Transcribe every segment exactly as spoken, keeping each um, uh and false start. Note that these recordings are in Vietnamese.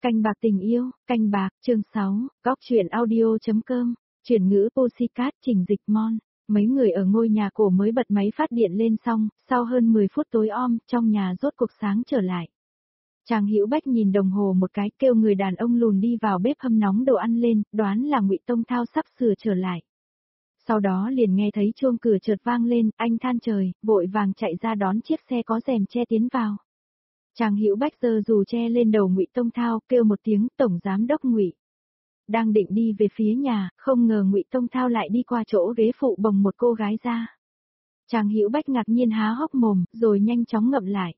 Canh bạc tình yêu, canh bạc, chương sáu, góc truyện audio.com, chuyển ngữ Pussycat trình dịch Mon. Mấy người ở ngôi nhà cổ mới bật máy phát điện lên xong, sau hơn mười phút tối om, trong nhà rốt cuộc sáng trở lại. Trang Hữu Bách nhìn đồng hồ một cái, kêu người đàn ông lùn đi vào bếp hâm nóng đồ ăn lên, đoán là Ngụy Tông Thao sắp sửa trở lại. Sau đó liền nghe thấy chuông cửa chợt vang lên, anh than trời, vội vàng chạy ra đón chiếc xe có rèm che tiến vào. Trang Hữu Bách giơ dù che lên đầu Ngụy Tông Thao, kêu một tiếng, "Tổng giám đốc Ngụy." Đang định đi về phía nhà, không ngờ Ngụy Tông Thao lại đi qua chỗ ghế phụ bồng một cô gái ra. Trang Hữu Bách ngạc nhiên há hốc mồm, rồi nhanh chóng ngậm lại.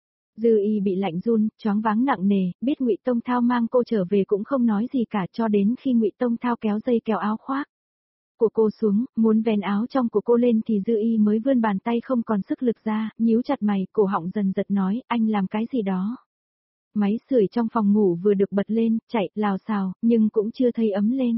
Dư Y bị lạnh run, choáng váng nặng nề, biết Ngụy Tông Thao mang cô trở về cũng không nói gì cả, cho đến khi Ngụy Tông Thao kéo dây kéo áo khoác của cô xuống, muốn vén áo trong của cô lên thì Dư Y mới vươn bàn tay không còn sức lực ra, nhíu chặt mày, cổ họng dần giật nói, "Anh làm cái gì đó?" Máy sưởi trong phòng ngủ vừa được bật lên, chạy, lào xào, nhưng cũng chưa thấy ấm lên.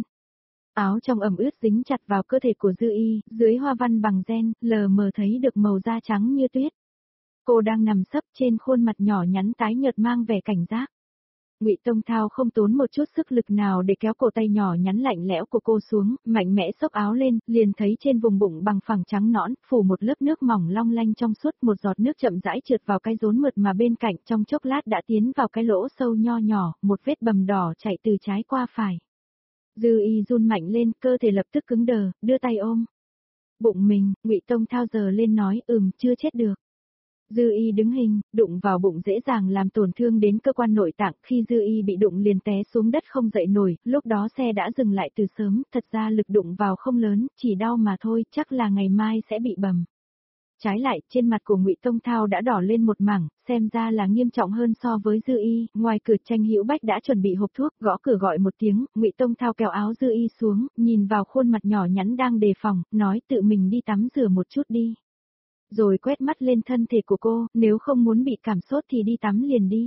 Áo trong ẩm ướt dính chặt vào cơ thể của Dư Y, dưới hoa văn bằng ren, lờ mờ thấy được màu da trắng như tuyết. Cô đang nằm sấp trên khuôn mặt nhỏ nhắn tái nhợt mang vẻ cảnh giác. Ngụy Tông Thao không tốn một chút sức lực nào để kéo cổ tay nhỏ nhắn lạnh lẽo của cô xuống, mạnh mẽ xốc áo lên, liền thấy trên vùng bụng bằng phẳng trắng nõn, phủ một lớp nước mỏng long lanh trong suốt, một giọt nước chậm rãi trượt vào cái rốn mượt mà bên cạnh, trong chốc lát đã tiến vào cái lỗ sâu nho nhỏ, một vết bầm đỏ chạy từ trái qua phải. Dư Y run mạnh lên, cơ thể lập tức cứng đờ, đưa tay ôm bụng mình, Ngụy Tông Thao giờ lên nói, "Ừm, chưa chết được." Dư Y đứng hình, đụng vào bụng dễ dàng làm tổn thương đến cơ quan nội tạng, khi Dư Y bị đụng liền té xuống đất không dậy nổi, lúc đó xe đã dừng lại từ sớm, thật ra lực đụng vào không lớn, chỉ đau mà thôi, chắc là ngày mai sẽ bị bầm. Trái lại, trên mặt của Ngụy Tông Thao đã đỏ lên một mảng, xem ra là nghiêm trọng hơn so với Dư Y, ngoài cửa Trang Hữu Bách đã chuẩn bị hộp thuốc, gõ cửa gọi một tiếng, Ngụy Tông Thao kéo áo Dư Y xuống, nhìn vào khuôn mặt nhỏ nhắn đang đề phòng, nói tự mình đi tắm rửa một chút đi. Rồi quét mắt lên thân thể của cô, nếu không muốn bị cảm sốt thì đi tắm liền đi.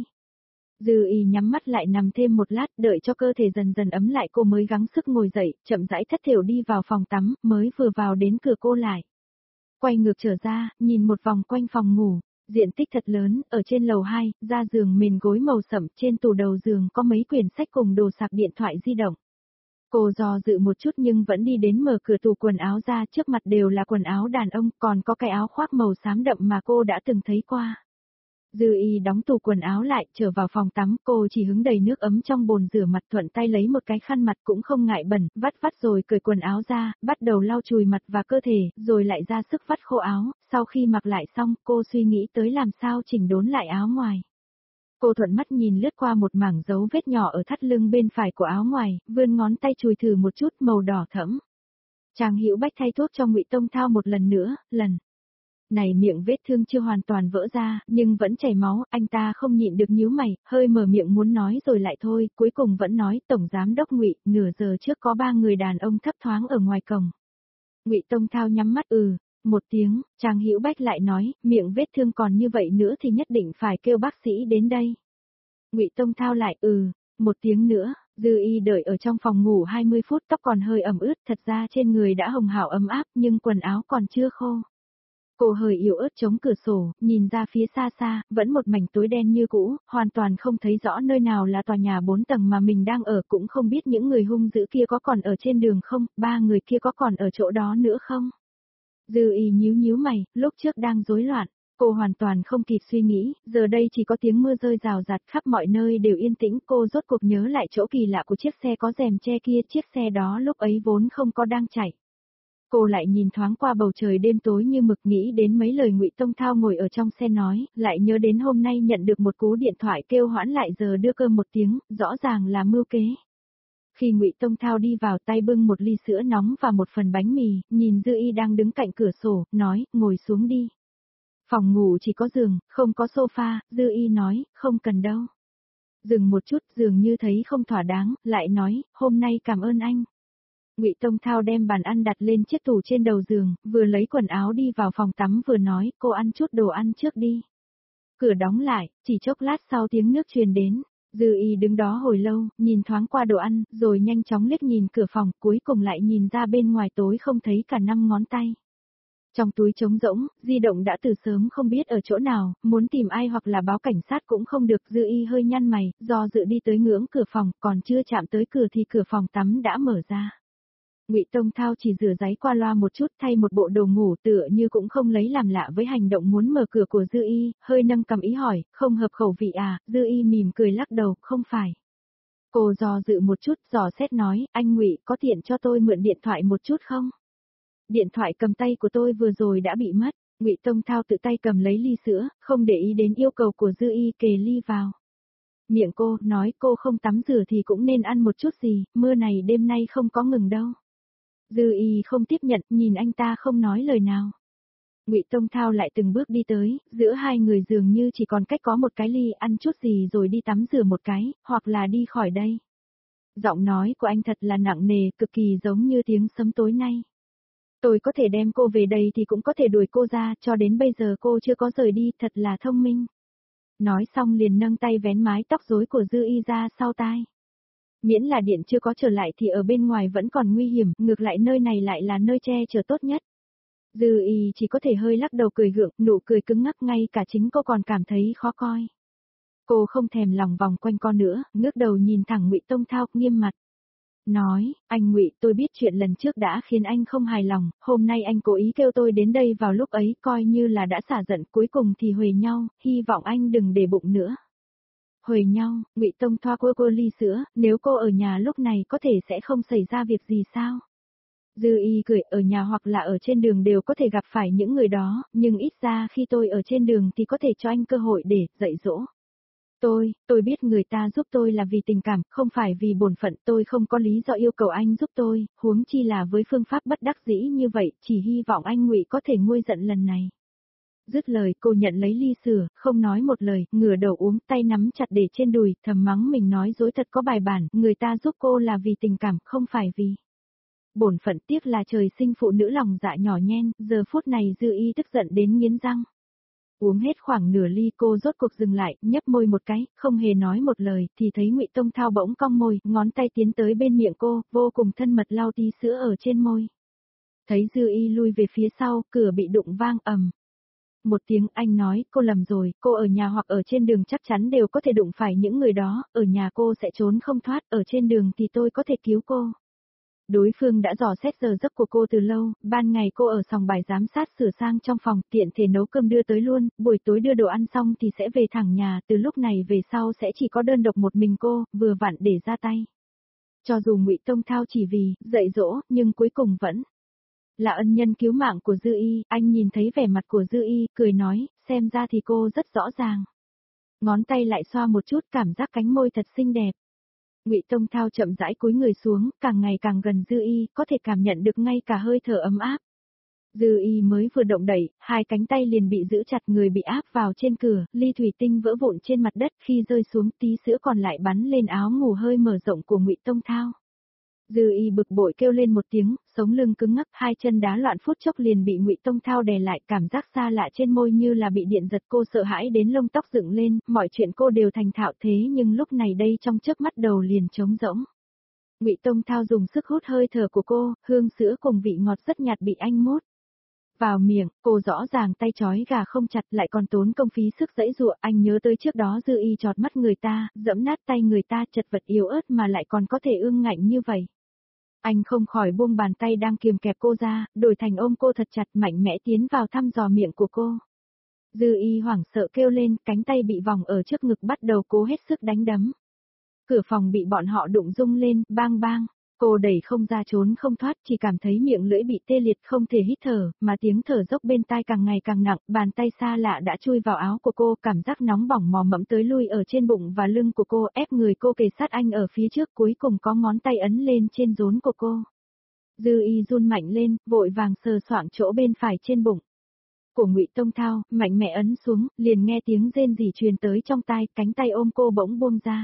Dư Y nhắm mắt lại nằm thêm một lát, đợi cho cơ thể dần dần ấm lại cô mới gắng sức ngồi dậy, chậm rãi thất thểu đi vào phòng tắm, mới vừa vào đến cửa cô lại. Quay ngược trở ra, nhìn một vòng quanh phòng ngủ, diện tích thật lớn, ở trên lầu hai, ra giường mền gối màu sẫm, trên tủ đầu giường có mấy quyển sách cùng đồ sạc điện thoại di động. Cô do dự một chút nhưng vẫn đi đến mở cửa tủ quần áo ra, trước mặt đều là quần áo đàn ông, còn có cái áo khoác màu xám đậm mà cô đã từng thấy qua. Dư Y đóng tủ quần áo lại, trở vào phòng tắm, cô chỉ hứng đầy nước ấm trong bồn rửa mặt, thuận tay lấy một cái khăn mặt cũng không ngại bẩn, vắt vắt rồi cởi quần áo ra, bắt đầu lau chùi mặt và cơ thể, rồi lại ra sức vắt khô áo, sau khi mặc lại xong, cô suy nghĩ tới làm sao chỉnh đốn lại áo ngoài. Cô thuận mắt nhìn lướt qua một mảng dấu vết nhỏ ở thắt lưng bên phải của áo ngoài, vươn ngón tay chùi thử một chút, màu đỏ thẫm. Trang Hữu Bách thay thuốc cho Ngụy Tông Thao một lần nữa, lần này miệng vết thương chưa hoàn toàn vỡ ra, nhưng vẫn chảy máu, anh ta không nhịn được nhíu mày, hơi mở miệng muốn nói rồi lại thôi, cuối cùng vẫn nói, "Tổng giám đốc Ngụy, nửa giờ trước có ba người đàn ông thấp thoáng ở ngoài cổng." Ngụy Tông Thao nhắm mắt ừ, một tiếng, Trang Hữu Bách lại nói, "Miệng vết thương còn như vậy nữa thì nhất định phải kêu bác sĩ đến đây." Ngụy Tông Thao lại ừ, một tiếng nữa. Dư Y đợi ở trong phòng ngủ hai mươi phút, tóc còn hơi ẩm ướt, thật ra trên người đã hồng hào ấm áp, nhưng quần áo còn chưa khô. Cô hơi yếu ớt chống cửa sổ, nhìn ra phía xa xa, vẫn một mảnh tối đen như cũ, hoàn toàn không thấy rõ nơi nào là tòa nhà bốn tầng mà mình đang ở, cũng không biết những người hung dữ kia có còn ở trên đường không, ba người kia có còn ở chỗ đó nữa không. Dư Y nhíu nhíu mày, lúc trước đang rối loạn, cô hoàn toàn không kịp suy nghĩ, giờ đây chỉ có tiếng mưa rơi rào rạt, khắp mọi nơi đều yên tĩnh, cô rốt cuộc nhớ lại chỗ kỳ lạ của chiếc xe có rèm che kia, chiếc xe đó lúc ấy vốn không có đang chạy. Cô lại nhìn thoáng qua bầu trời đêm tối như mực, nghĩ đến mấy lời Ngụy Tông Thao ngồi ở trong xe nói, lại nhớ đến hôm nay nhận được một cú điện thoại kêu hoãn lại giờ đưa cơm một tiếng, rõ ràng là mưu kế. Khi Ngụy Tông Thao đi vào, tay bưng một ly sữa nóng và một phần bánh mì, nhìn Dư Y đang đứng cạnh cửa sổ, nói, "Ngồi xuống đi." Phòng ngủ chỉ có giường, không có sofa, Dư Y nói, "Không cần đâu." Dừng một chút, dường như thấy không thỏa đáng, lại nói, "Hôm nay cảm ơn anh." Ngụy Tông Thao đem bàn ăn đặt lên chiếc tủ trên đầu giường, vừa lấy quần áo đi vào phòng tắm vừa nói, "Cô ăn chút đồ ăn trước đi." Cửa đóng lại, chỉ chốc lát sau tiếng nước truyền đến. Dư Y đứng đó hồi lâu, nhìn thoáng qua đồ ăn, rồi nhanh chóng liếc nhìn cửa phòng, cuối cùng lại nhìn ra bên ngoài tối không thấy cả năm ngón tay. Trong túi trống rỗng, di động đã từ sớm không biết ở chỗ nào, muốn tìm ai hoặc là báo cảnh sát cũng không được. Dư Y hơi nhăn mày, do dự đi tới ngưỡng cửa phòng, còn chưa chạm tới cửa thì cửa phòng tắm đã mở ra. Ngụy Tông Thao chỉ rửa ráy qua loa một chút, thay một bộ đồ ngủ, tựa như cũng không lấy làm lạ với hành động muốn mở cửa của Dư Y, hơi nâng cầm ý hỏi, không hợp khẩu vị à? Dư Y mỉm cười lắc đầu, không phải. Cô dò dự một chút, dò xét nói, anh Ngụy có tiện cho tôi mượn điện thoại một chút không? Điện thoại cầm tay của tôi vừa rồi đã bị mất. Ngụy Tông Thao tự tay cầm lấy ly sữa, không để ý đến yêu cầu của Dư Y, kề ly vào miệng cô, nói cô không tắm rửa thì cũng nên ăn một chút gì, mưa này đêm nay không có ngừng đâu. Dư Y không tiếp nhận, nhìn anh ta không nói lời nào. Ngụy Tông Thao lại từng bước đi tới, giữa hai người dường như chỉ còn cách có một cái ly, ăn chút gì rồi đi tắm rửa một cái, hoặc là đi khỏi đây. Giọng nói của anh thật là nặng nề, cực kỳ giống như tiếng sấm tối nay. Tôi có thể đem cô về đây thì cũng có thể đuổi cô ra, cho đến bây giờ cô chưa có rời đi, thật là thông minh. Nói xong liền nâng tay vén mái tóc rối của Dư Y ra sau tai. Miễn là điện chưa có trở lại thì ở bên ngoài vẫn còn nguy hiểm, ngược lại nơi này lại là nơi che chở tốt nhất. Dư Y chỉ có thể hơi lắc đầu cười gượng, nụ cười cứng ngắc, ngay cả chính cô còn cảm thấy khó coi. Cô không thèm lòng vòng quanh con nữa, ngước đầu nhìn thẳng Ngụy Tông Thao, nghiêm mặt. Nói, anh Ngụy, tôi biết chuyện lần trước đã khiến anh không hài lòng, hôm nay anh cố ý kêu tôi đến đây vào lúc ấy, coi như là đã xả giận, cuối cùng thì huề nhau, hy vọng anh đừng để bụng nữa. Huề nhau, Ngụy Tông thoa cô cô ly sữa, nếu cô ở nhà lúc này có thể sẽ không xảy ra việc gì sao? Dư Y cười, ở nhà hoặc là ở trên đường đều có thể gặp phải những người đó, nhưng ít ra khi tôi ở trên đường thì có thể cho anh cơ hội để dạy dỗ. Tôi, tôi biết người ta giúp tôi là vì tình cảm, không phải vì bổn phận, tôi không có lý do yêu cầu anh giúp tôi, huống chi là với phương pháp bất đắc dĩ như vậy, chỉ hy vọng anh Ngụy có thể nguôi giận lần này. Dứt lời, cô nhận lấy ly sữa, không nói một lời, ngửa đầu uống, tay nắm chặt để trên đùi, thầm mắng mình nói dối thật có bài bản, người ta giúp cô là vì tình cảm, không phải vì bổn phận. Tiếc là trời sinh phụ nữ lòng dạ nhỏ nhen, giờ phút này Dư Y tức giận đến nghiến răng. Uống hết khoảng nửa ly, cô rốt cuộc dừng lại, nhấp môi một cái, không hề nói một lời, thì thấy Ngụy Tông Thao bỗng cong môi, ngón tay tiến tới bên miệng cô, vô cùng thân mật lau tí sữa ở trên môi. Thấy Dư Y lui về phía sau, cửa bị đụng vang ầm. Một tiếng, anh nói, cô lầm rồi, cô ở nhà hoặc ở trên đường chắc chắn đều có thể đụng phải những người đó, ở nhà cô sẽ trốn không thoát, ở trên đường thì tôi có thể cứu cô. Đối phương đã dò xét giờ giấc của cô từ lâu, ban ngày cô ở sòng bài giám sát sửa sang trong phòng, tiện thể nấu cơm đưa tới luôn, buổi tối đưa đồ ăn xong thì sẽ về thẳng nhà, từ lúc này về sau sẽ chỉ có đơn độc một mình cô, vừa vặn để ra tay. Cho dù Ngụy Tông Thao chỉ vì dạy dỗ, nhưng cuối cùng vẫn là ân nhân cứu mạng của Dư Y. Anh nhìn thấy vẻ mặt của Dư Y, cười nói, xem ra thì cô rất rõ ràng. Ngón tay lại xoa một chút, cảm giác cánh môi thật xinh đẹp. Ngụy Tông Thao chậm rãi cúi người xuống, càng ngày càng gần Dư Y, có thể cảm nhận được ngay cả hơi thở ấm áp. Dư Y mới vừa động đẩy, hai cánh tay liền bị giữ chặt, người bị áp vào trên cửa, ly thủy tinh vỡ vụn trên mặt đất, khi rơi xuống tí sữa còn lại bắn lên áo ngủ hơi mở rộng của Ngụy Tông Thao. Dư Y bực bội kêu lên một tiếng, sống lưng cứng ngắc, hai chân đá loạn, phút chốc liền bị Ngụy Tông Thao đè lại, cảm giác xa lạ trên môi như là bị điện giật, cô sợ hãi đến lông tóc dựng lên, mọi chuyện cô đều thành thạo, thế nhưng lúc này đây trong chớp mắt đầu liền trống rỗng. Ngụy Tông Thao dùng sức hút hơi thở của cô, hương sữa cùng vị ngọt rất nhạt bị anh mút vào miệng, cô rõ ràng tay trói gà không chặt, lại còn tốn công phí sức giãy giụa. Anh nhớ tới trước đó Dư Y chọt mắt người ta, giẫm nát tay người ta, chật vật yếu ớt mà lại còn có thể ương ngạnh như vậy. Anh không khỏi buông bàn tay đang kiềm kẹp cô ra, đổi thành ôm cô thật chặt, mạnh mẽ tiến vào thăm dò miệng của cô. Dư Y hoảng sợ kêu lên, cánh tay bị vòng ở trước ngực bắt đầu cố hết sức đánh đấm. Cửa phòng bị bọn họ đụng rung lên, bang bang. Cô đẩy không ra trốn không thoát, chỉ cảm thấy miệng lưỡi bị tê liệt không thể hít thở, mà tiếng thở dốc bên tai càng ngày càng nặng, bàn tay xa lạ đã chui vào áo của cô, cảm giác nóng bỏng mò mẫm tới lui ở trên bụng và lưng của cô, ép người cô kề sát anh ở phía trước, cuối cùng có ngón tay ấn lên trên rốn của cô. Dư Y run mạnh lên, vội vàng sờ soạng chỗ bên phải trên bụng của Ngụy Tông Thao, mạnh mẽ ấn xuống, liền nghe tiếng rên rỉ truyền tới trong tai, cánh tay ôm cô bỗng buông ra.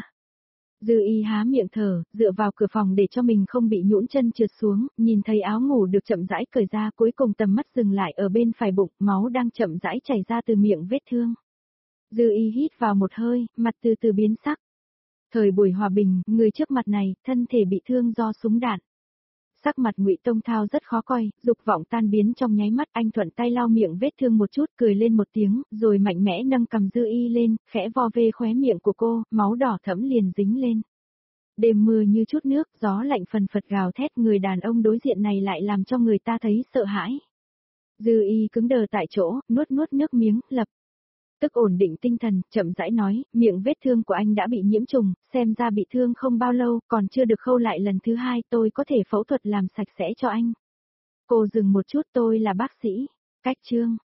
Dư Y há miệng thở, dựa vào cửa phòng để cho mình không bị nhũn chân trượt xuống, nhìn thấy áo ngủ được chậm rãi cởi ra, cuối cùng tầm mắt dừng lại ở bên phải bụng, máu đang chậm rãi chảy ra từ miệng vết thương. Dư Y hít vào một hơi, mặt từ từ biến sắc. Thời buổi hòa bình, người trước mặt này, thân thể bị thương do súng đạn. Sắc mặt Ngụy Tông Thao rất khó coi, dục vọng tan biến trong nháy mắt, anh thuận tay lau miệng vết thương một chút, cười lên một tiếng, rồi mạnh mẽ nâng cầm Dư Y lên, khẽ vo về khóe miệng của cô, máu đỏ thẫm liền dính lên. Đêm mưa như chút nước, gió lạnh phần phật gào thét, người đàn ông đối diện này lại làm cho người ta thấy sợ hãi. Dư Y cứng đờ tại chỗ, nuốt nuốt nước miếng, lập tức ổn định tinh thần, chậm rãi nói, miệng vết thương của anh đã bị nhiễm trùng, xem ra bị thương không bao lâu, còn chưa được khâu lại lần thứ hai, tôi có thể phẫu thuật làm sạch sẽ cho anh. Cô dừng một chút, tôi là bác sĩ. Cách chương